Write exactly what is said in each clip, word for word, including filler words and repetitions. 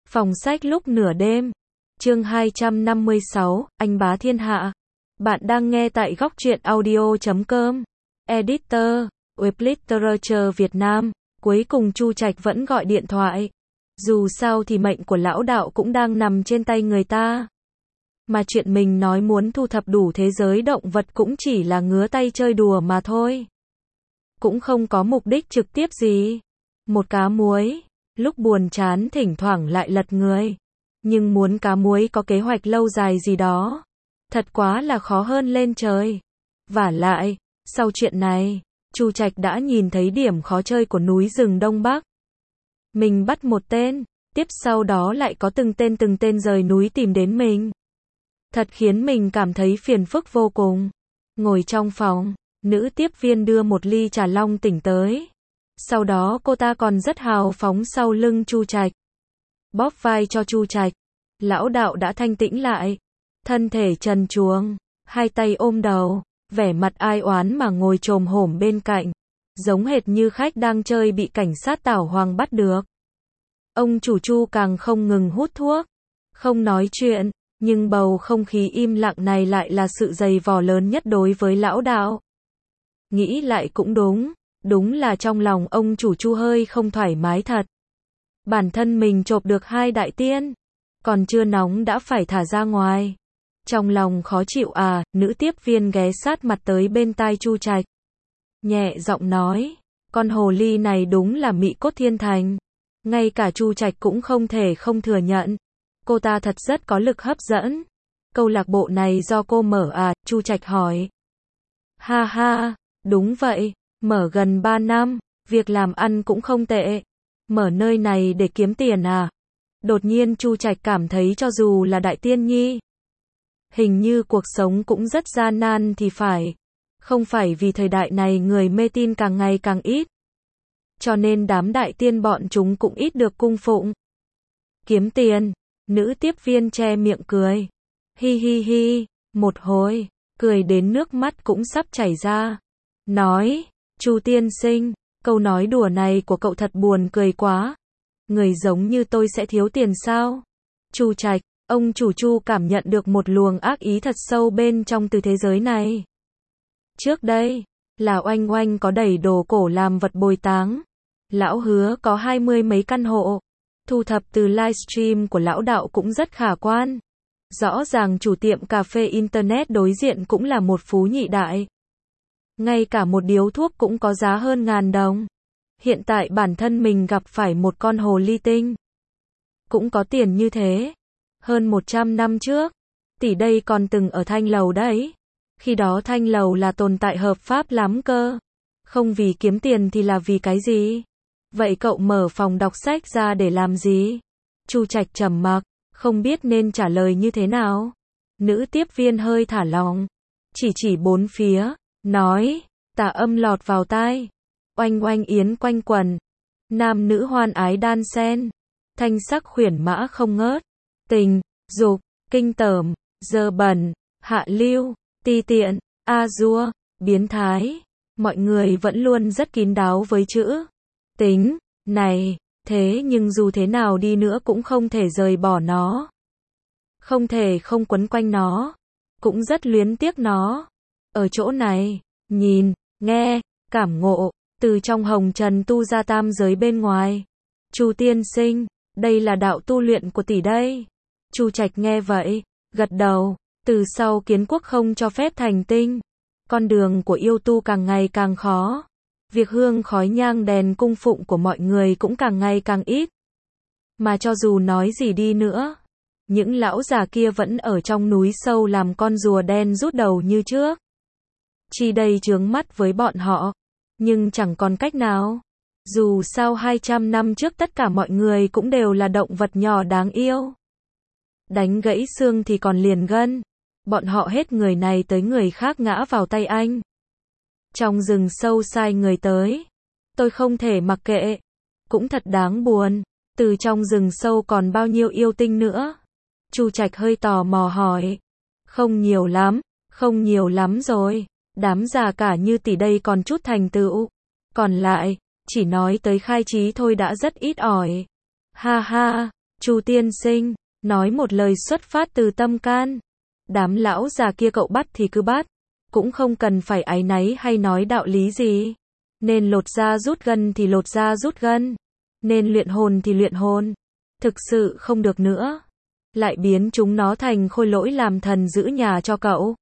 Phòng sách lúc nửa đêm. Chương hai trăm năm mươi sáu, anh bá thiên hạ. Bạn đang nghe tại góc truyện audio chấm com. Editor, Web Literature Việt Nam. Cuối cùng Chu Trạch vẫn gọi điện thoại. Dù sao thì mệnh của lão đạo cũng đang nằm trên tay người ta. Mà chuyện mình nói muốn thu thập đủ thế giới động vật cũng chỉ là ngứa tay chơi đùa mà thôi. Cũng không có mục đích trực tiếp gì. Một cá muối, lúc buồn chán thỉnh thoảng lại lật người. Nhưng muốn cá muối có kế hoạch lâu dài gì đó, thật quá là khó hơn lên trời. Vả lại, sau chuyện này, Chu Trạch đã nhìn thấy điểm khó chơi của núi rừng Đông Bắc. Mình bắt một tên, tiếp sau đó lại có từng tên từng tên rời núi tìm đến mình. Thật khiến mình cảm thấy phiền phức vô cùng. Ngồi trong phòng, nữ tiếp viên đưa một ly trà long tỉnh tới. Sau đó cô ta còn rất hào phóng sau lưng Chu Trạch. Bóp vai cho Chu Trạch. Lão đạo đã thanh tĩnh lại. Thân thể trần truồng, hai tay ôm đầu, vẻ mặt ai oán mà ngồi chồm hổm bên cạnh. Giống hệt như khách đang chơi bị cảnh sát tảo hoàng bắt được. Ông chủ Chu càng không ngừng hút thuốc, không nói chuyện, nhưng bầu không khí im lặng này lại là sự dày vò lớn nhất đối với lão đạo. Nghĩ lại cũng đúng, đúng là trong lòng ông chủ Chu hơi không thoải mái thật. Bản thân mình chộp được hai đại tiên, còn chưa nóng đã phải thả ra ngoài. Trong lòng khó chịu à, nữ tiếp viên ghé sát mặt tới bên tai Chu Trạch. Nhẹ giọng nói, con hồ ly này đúng là mỹ cốt thiên thành. Ngay cả Chu Trạch cũng không thể không thừa nhận. Cô ta thật rất có lực hấp dẫn. Câu lạc bộ này do cô mở à, Chu Trạch hỏi. Ha ha, đúng vậy, mở gần ba năm, việc làm ăn cũng không tệ. Mở nơi này để kiếm tiền à? Đột nhiên Chu Trạch cảm thấy cho dù là đại tiên nhi, hình như cuộc sống cũng rất gian nan thì phải. Không phải vì thời đại này người mê tin càng ngày càng ít, cho nên đám đại tiên bọn chúng cũng ít được cung phụng. Kiếm tiền, nữ tiếp viên che miệng cười. Hi hi hi, một hồi, cười đến nước mắt cũng sắp chảy ra. Nói, Chu tiên sinh, câu nói đùa này của cậu thật buồn cười quá. Người giống như tôi sẽ thiếu tiền sao? Chu Trạch, ông chủ Chu cảm nhận được một luồng ác ý thật sâu bên trong từ thế giới này. Trước đây, là Oanh Oanh có đẩy đồ cổ làm vật bồi táng. Lão hứa có hai mươi mấy căn hộ. Thu thập từ livestream của lão đạo cũng rất khả quan. Rõ ràng chủ tiệm cà phê internet đối diện cũng là một phú nhị đại. Ngay cả một điếu thuốc cũng có giá hơn ngàn đồng. Hiện tại bản thân mình gặp phải một con hồ ly tinh, cũng có tiền như thế. Hơn một trăm năm trước, tỷ đây còn từng ở Thanh Lầu đấy. Khi đó Thanh Lầu là tồn tại hợp pháp lắm cơ. Không vì kiếm tiền thì là vì cái gì? Vậy cậu mở phòng đọc sách ra để làm gì? Chu Trạch trầm mặc, không biết nên trả lời như thế nào. Nữ tiếp viên hơi thả lỏng, chỉ chỉ bốn phía, nói, tà âm lọt vào tai. Oanh oanh yến quanh quần, nam nữ hoan ái đan sen, thanh sắc khuyển mã không ngớt, tình, dục, kinh tởm, dơ bẩn, hạ lưu, ti tiện, a dua, biến thái. Mọi người vẫn luôn rất kín đáo với chữ tính này, thế nhưng dù thế nào đi nữa cũng không thể rời bỏ nó. Không thể không quấn quanh nó, cũng rất luyến tiếc nó. Ở chỗ này, nhìn, nghe, cảm ngộ, từ trong hồng trần tu ra tam giới bên ngoài. Chu tiên sinh, đây là đạo tu luyện của tỷ đây. Chu Trạch nghe vậy, gật đầu. Từ sau kiến quốc không cho phép thành tinh, con đường của yêu tu càng ngày càng khó. Việc hương khói nhang đèn cung phụng của mọi người cũng càng ngày càng ít. Mà cho dù nói gì đi nữa, những lão già kia vẫn ở trong núi sâu làm con rùa đen rút đầu như trước. Chi đây chướng mắt với bọn họ, nhưng chẳng còn cách nào. Dù sao hai trăm năm trước tất cả mọi người cũng đều là động vật nhỏ đáng yêu. Đánh gãy xương thì còn liền gân. Bọn họ hết người này tới người khác ngã vào tay anh. Trong rừng sâu sai người tới. Tôi không thể mặc kệ. Cũng thật đáng buồn. Từ trong rừng sâu còn bao nhiêu yêu tinh nữa? Chu Trạch hơi tò mò hỏi. Không nhiều lắm, không nhiều lắm rồi. Đám già cả như tỷ đây còn chút thành tựu. Còn lại, chỉ nói tới khai trí thôi đã rất ít ỏi. Ha ha, Chu tiên sinh, nói một lời xuất phát từ tâm can. Đám lão già kia cậu bắt thì cứ bắt, cũng không cần phải áy náy hay nói đạo lý gì. Nên lột da rút gân thì lột da rút gân, nên luyện hồn thì luyện hồn. Thực sự không được nữa, lại biến chúng nó thành khôi lỗi làm thần giữ nhà cho cậu.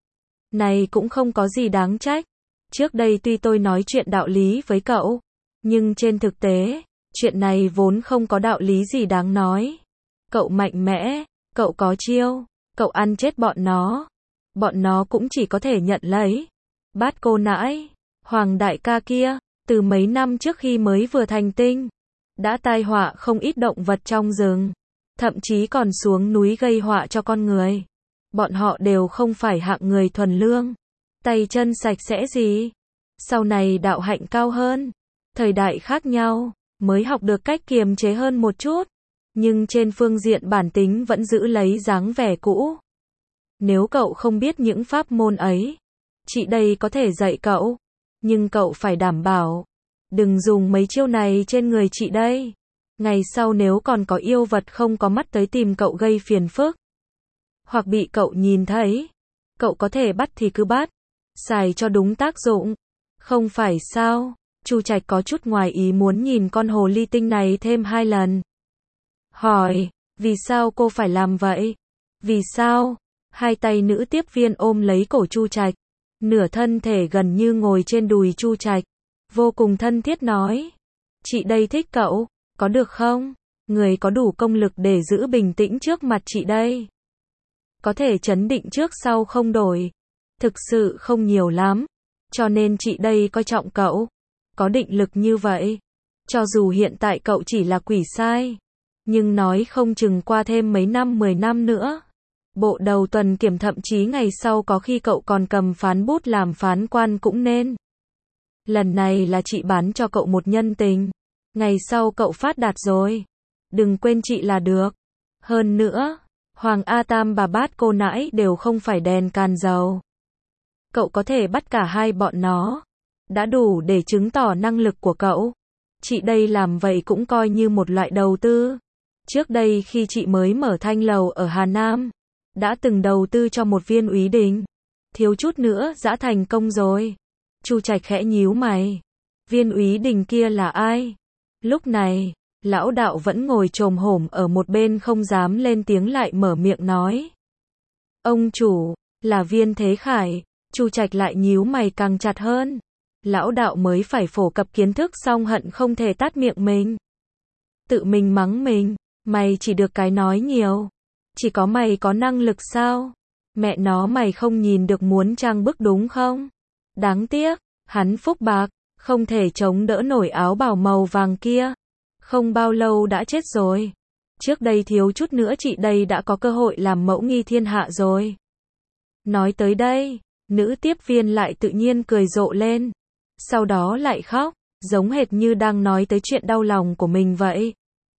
Này cũng không có gì đáng trách. Trước đây tuy tôi nói chuyện đạo lý với cậu, nhưng trên thực tế, chuyện này vốn không có đạo lý gì đáng nói. Cậu mạnh mẽ, cậu có chiêu, cậu ăn chết bọn nó. Bọn nó cũng chỉ có thể nhận lấy. Bát cô nãi, Hoàng đại ca kia, từ mấy năm trước khi mới vừa thành tinh, đã tai họa không ít động vật trong rừng, thậm chí còn xuống núi gây họa cho con người. Bọn họ đều không phải hạng người thuần lương, tay chân sạch sẽ gì. Sau này đạo hạnh cao hơn, thời đại khác nhau, mới học được cách kiềm chế hơn một chút, nhưng trên phương diện bản tính vẫn giữ lấy dáng vẻ cũ. Nếu cậu không biết những pháp môn ấy, chị đây có thể dạy cậu, nhưng cậu phải đảm bảo, đừng dùng mấy chiêu này trên người chị đây. Ngày sau nếu còn có yêu vật không có mắt tới tìm cậu gây phiền phức, hoặc bị cậu nhìn thấy, cậu có thể bắt thì cứ bắt, xài cho đúng tác dụng. Không phải sao? Chu Trạch có chút ngoài ý muốn nhìn con hồ ly tinh này thêm hai lần. Hỏi, vì sao cô phải làm vậy? Vì sao? Hai tay nữ tiếp viên ôm lấy cổ Chu Trạch, nửa thân thể gần như ngồi trên đùi Chu Trạch, vô cùng thân thiết nói. Chị đây thích cậu, có được không? Người có đủ công lực để giữ bình tĩnh trước mặt chị đây. Có thể trấn định trước sau không đổi. Thực sự không nhiều lắm, cho nên chị đây coi trọng cậu. Có định lực như vậy, cho dù hiện tại cậu chỉ là quỷ sai, nhưng nói không chừng qua thêm mấy năm mười năm nữa, bộ đầu tuần kiểm thậm chí ngày sau có khi cậu còn cầm phán bút làm phán quan cũng nên. Lần này là chị bán cho cậu một nhân tình, ngày sau cậu phát đạt rồi, đừng quên chị là được. Hơn nữa, Hoàng A Tam bà Bát cô nãi đều không phải đèn càn dầu. Cậu có thể bắt cả hai bọn nó, đã đủ để chứng tỏ năng lực của cậu. Chị đây làm vậy cũng coi như một loại đầu tư. Trước đây khi chị mới mở thanh lầu ở Hà Nam, đã từng đầu tư cho một viên úy đình, thiếu chút nữa đã thành công rồi. Chu Trạch khẽ nhíu mày. Viên úy đình kia là ai? Lúc này, lão đạo vẫn ngồi chồm hổm ở một bên không dám lên tiếng lại mở miệng nói. Ông chủ, là Viên Thế Khải. Chu Trạch lại nhíu mày càng chặt hơn. Lão đạo mới phải phổ cập kiến thức xong hận không thể tát miệng mình. Tự mình mắng mình, mày chỉ được cái nói nhiều. Chỉ có mày có năng lực sao? Mẹ nó mày không nhìn được muốn trang bức đúng không? Đáng tiếc, hắn phúc bạc, không thể chống đỡ nổi áo bào màu vàng kia. Không bao lâu đã chết rồi. Trước đây thiếu chút nữa chị đây đã có cơ hội làm mẫu nghi thiên hạ rồi. Nói tới đây, nữ tiếp viên lại tự nhiên cười rộ lên. Sau đó lại khóc, giống hệt như đang nói tới chuyện đau lòng của mình vậy.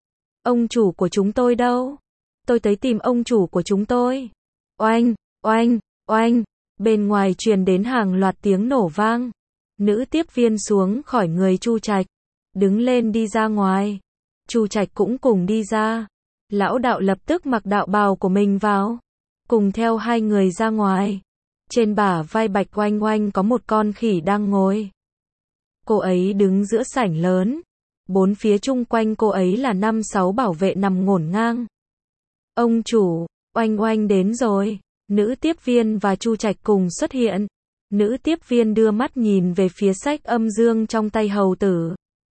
Ông chủ của chúng tôi đâu? Tôi tới tìm ông chủ của chúng tôi. Oanh, oanh, oanh, bên ngoài truyền đến hàng loạt tiếng nổ vang. Nữ tiếp viên xuống khỏi người Chu Trạch, đứng lên đi ra ngoài. Chu Trạch cũng cùng đi ra. Lão đạo lập tức mặc đạo bào của mình vào, cùng theo hai người ra ngoài. Trên bả vai Bạch Oanh Oanh có một con khỉ đang ngồi. Cô ấy đứng giữa sảnh lớn. Bốn phía chung quanh cô ấy là năm sáu bảo vệ nằm ngổn ngang. Ông chủ, Oanh Oanh đến rồi. Nữ tiếp viên và Chu Trạch cùng xuất hiện. Nữ tiếp viên đưa mắt nhìn về phía sách âm dương trong tay hầu tử.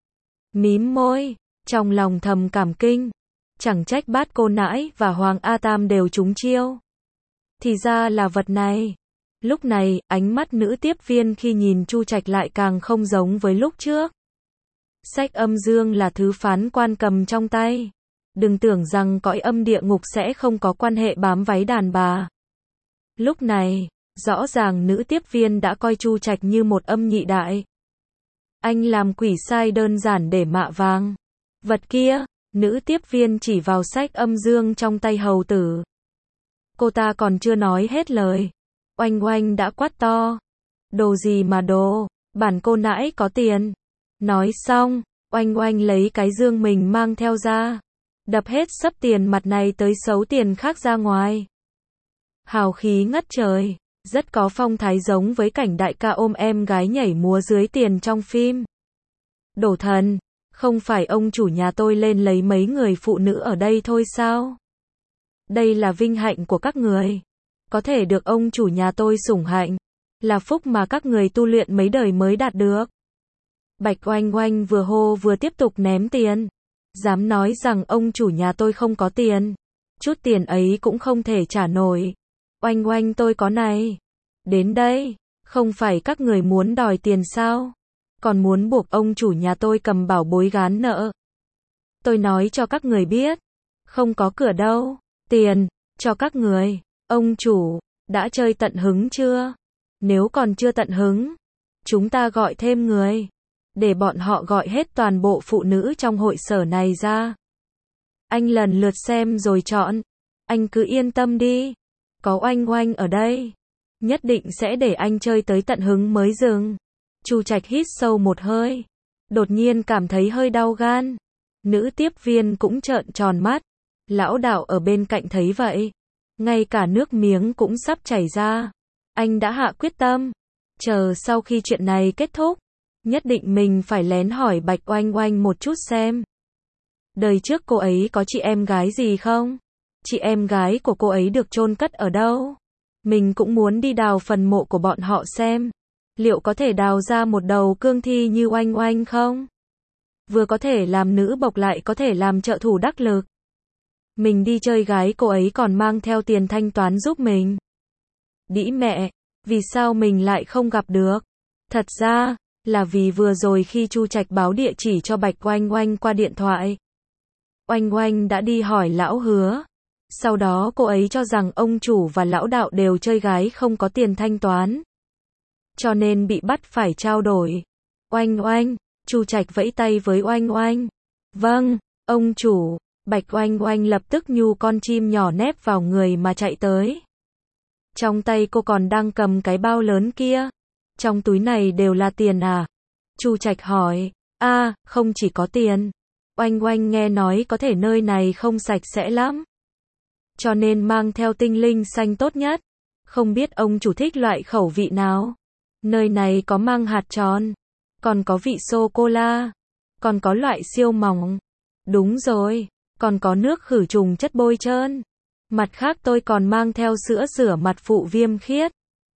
Mím môi, trong lòng thầm cảm kinh. Chẳng trách Bát cô nãi và Hoàng A Tam đều trúng chiêu. Thì ra là vật này. Lúc này, ánh mắt nữ tiếp viên khi nhìn Chu Trạch lại càng không giống với lúc trước. Sách âm dương là thứ phán quan cầm trong tay. Đừng tưởng rằng cõi âm địa ngục sẽ không có quan hệ bám váy đàn bà. Lúc này, rõ ràng nữ tiếp viên đã coi Chu Trạch như một âm nhị đại. Anh làm quỷ sai đơn giản để mạ vàng. Vật kia, nữ tiếp viên chỉ vào sách âm dương trong tay hầu tử. Cô ta còn chưa nói hết lời. Oanh Oanh đã quát to. Đồ gì mà đồ, bản cô nãi có tiền. Nói xong, Oanh Oanh lấy cái dương mình mang theo ra. đập hết sấp tiền mặt này tới xấu tiền khác ra ngoài. Hào khí ngất trời, rất có phong thái giống với cảnh đại ca ôm em gái nhảy múa dưới tiền trong phim. Đổ thần, không phải ông chủ nhà tôi lên lấy mấy người phụ nữ ở đây thôi sao? Đây là vinh hạnh của các người. Có thể được ông chủ nhà tôi sủng hạnh, là phúc mà các người tu luyện mấy đời mới đạt được. Bạch Oanh Oanh vừa hô vừa tiếp tục ném tiền. Dám nói rằng ông chủ nhà tôi không có tiền. Chút tiền ấy cũng không thể trả nổi. Oanh Oanh tôi có này. Đến đây, không phải các người muốn đòi tiền sao? Còn muốn buộc ông chủ nhà tôi cầm bảo bối gán nợ. Tôi nói cho các người biết, không có cửa đâu. Tiền, cho các người. Ông chủ, đã chơi tận hứng chưa? Nếu còn chưa tận hứng, chúng ta gọi thêm người. Để bọn họ gọi hết toàn bộ phụ nữ trong hội sở này ra. Anh lần lượt xem rồi chọn. Anh cứ yên tâm đi. Có Oanh Oanh ở đây. Nhất định sẽ để anh chơi tới tận hứng mới dừng. Chu Trạch hít sâu một hơi. Đột nhiên cảm thấy hơi đau gan. Nữ tiếp viên cũng trợn tròn mắt. Lão đạo ở bên cạnh thấy vậy. Ngay cả nước miếng cũng sắp chảy ra. Anh đã hạ quyết tâm. Chờ sau khi chuyện này kết thúc. Nhất định mình phải lén hỏi Bạch Oanh Oanh một chút xem. Đời trước cô ấy có chị em gái gì không? Chị em gái của cô ấy được chôn cất ở đâu? Mình cũng muốn đi đào phần mộ của bọn họ xem. Liệu có thể đào ra một đầu cương thi như Oanh Oanh không? Vừa có thể làm nữ bộc lại có thể làm trợ thủ đắc lực. Mình đi chơi gái cô ấy còn mang theo tiền thanh toán giúp mình. Đĩ mẹ, vì sao mình lại không gặp được? Thật ra, là vì vừa rồi khi Chu Trạch báo địa chỉ cho Bạch Oanh Oanh qua điện thoại. Oanh Oanh đã đi hỏi lão Hứa. Sau đó cô ấy cho rằng ông chủ và lão đạo đều chơi gái không có tiền thanh toán. Cho nên bị bắt phải trao đổi. Oanh Oanh, Chu Trạch vẫy tay với Oanh Oanh. Vâng, ông chủ. Bạch Oanh Oanh lập tức nhu con chim nhỏ nép vào người mà chạy tới. Trong tay cô còn đang cầm cái bao lớn kia. Trong túi này đều là tiền à? Chu Trạch hỏi. A, à, không chỉ có tiền. Oanh Oanh nghe nói có thể nơi này không sạch sẽ lắm. Cho nên mang theo tinh linh xanh tốt nhất. Không biết ông chủ thích loại khẩu vị nào? Nơi này có mang hạt tròn. Còn có vị sô-cô-la. Còn có loại siêu mỏng. Đúng rồi. Còn có nước khử trùng chất bôi trơn. Mặt khác tôi còn mang theo sữa rửa mặt phụ viêm khiết.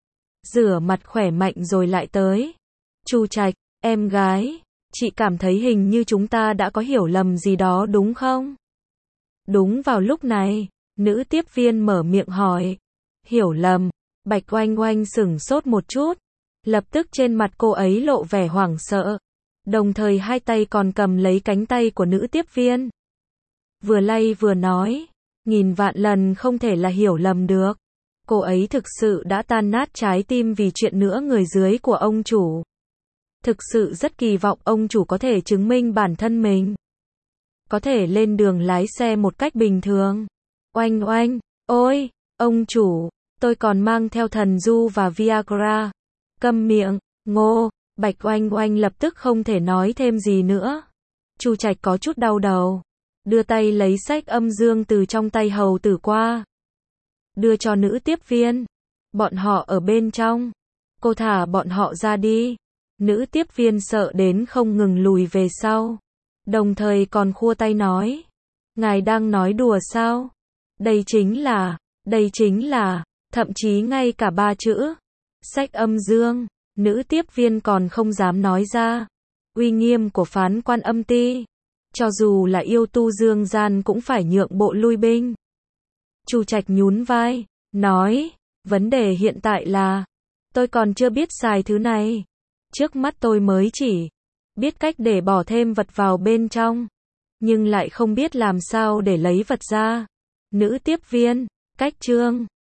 Rửa mặt khỏe mạnh rồi lại tới. Chu Trạch, em gái, chị cảm thấy hình như chúng ta đã có hiểu lầm gì đó đúng không? Đúng vào lúc này, nữ tiếp viên mở miệng hỏi. Hiểu lầm, Bạch Oanh Oanh sửng sốt một chút. Lập tức trên mặt cô ấy lộ vẻ hoảng sợ. Đồng thời hai tay còn cầm lấy cánh tay của nữ tiếp viên. Vừa lay vừa nói, nghìn vạn lần không thể là hiểu lầm được. Cô ấy thực sự đã tan nát trái tim vì chuyện nữa người dưới của ông chủ. Thực sự rất kỳ vọng ông chủ có thể chứng minh bản thân mình. Có thể lên đường lái xe một cách bình thường. Oanh Oanh, ôi, ông chủ, tôi còn mang theo thần du và Viagra. Câm miệng, ngô, Bạch Oanh Oanh lập tức không thể nói thêm gì nữa. Chu Trạch có chút đau đầu. Đưa tay lấy sách âm dương từ trong tay hầu tử qua. Đưa cho nữ tiếp viên. Bọn họ ở bên trong. Cô thả bọn họ ra đi. Nữ tiếp viên sợ đến không ngừng lùi về sau. Đồng thời còn khua tay nói. Ngài đang nói đùa sao? Đây chính là, đây chính là, thậm chí ngay cả ba chữ. Sách âm dương. Nữ tiếp viên còn không dám nói ra. Uy nghiêm của phán quan âm ti. Cho dù là yêu tu dương gian cũng phải nhượng bộ lui binh. Chu Trạch nhún vai, nói, vấn đề hiện tại là, tôi còn chưa biết xài thứ này. Trước mắt tôi mới chỉ biết cách để bỏ thêm vật vào bên trong, nhưng lại không biết làm sao để lấy vật ra. Nữ tiếp viên, cách chương